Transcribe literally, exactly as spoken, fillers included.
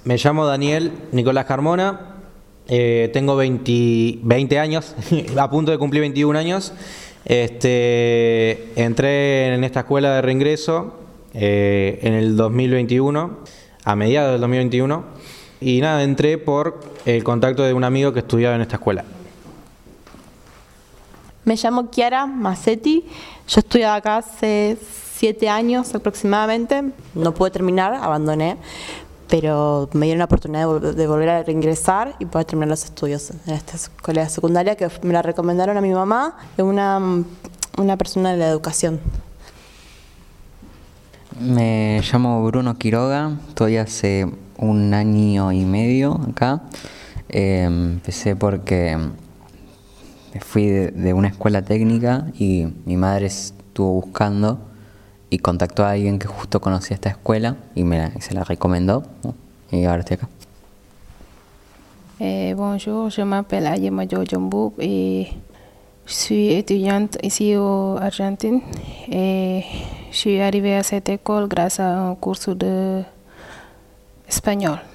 Me llamo Daniel Nicolás Carmona, eh, tengo veinte, veinte años, a punto de cumplir veintiún años. Este, entré en esta escuela de reingreso eh, en el dos mil veintiuno, a mediados del dos mil veintiuno, y nada, entré por el contacto de un amigo que estudiaba en esta escuela. Me llamo Chiara Massetti, yo estudiaba acá hace siete años aproximadamente, no pude terminar, abandoné, pero me dieron la oportunidad de volver a reingresar y poder terminar los estudios en esta escuela secundaria que me la recomendaron a mi mamá, una, una persona de la educación. Me llamo Bruno Quiroga, estoy hace un año y medio acá. Eh, empecé porque fui de, de una escuela técnica y mi madre estuvo buscando y contactó a alguien que justo conocía esta escuela y me la, se la recomendó, ¿no? Y ahora estoy acá. Eh, bonjour, je m'appelle Ayema Djomboub et je suis étudiante ici en Argentine et je suis arrivée à cette école grâce à un cours de espagnol.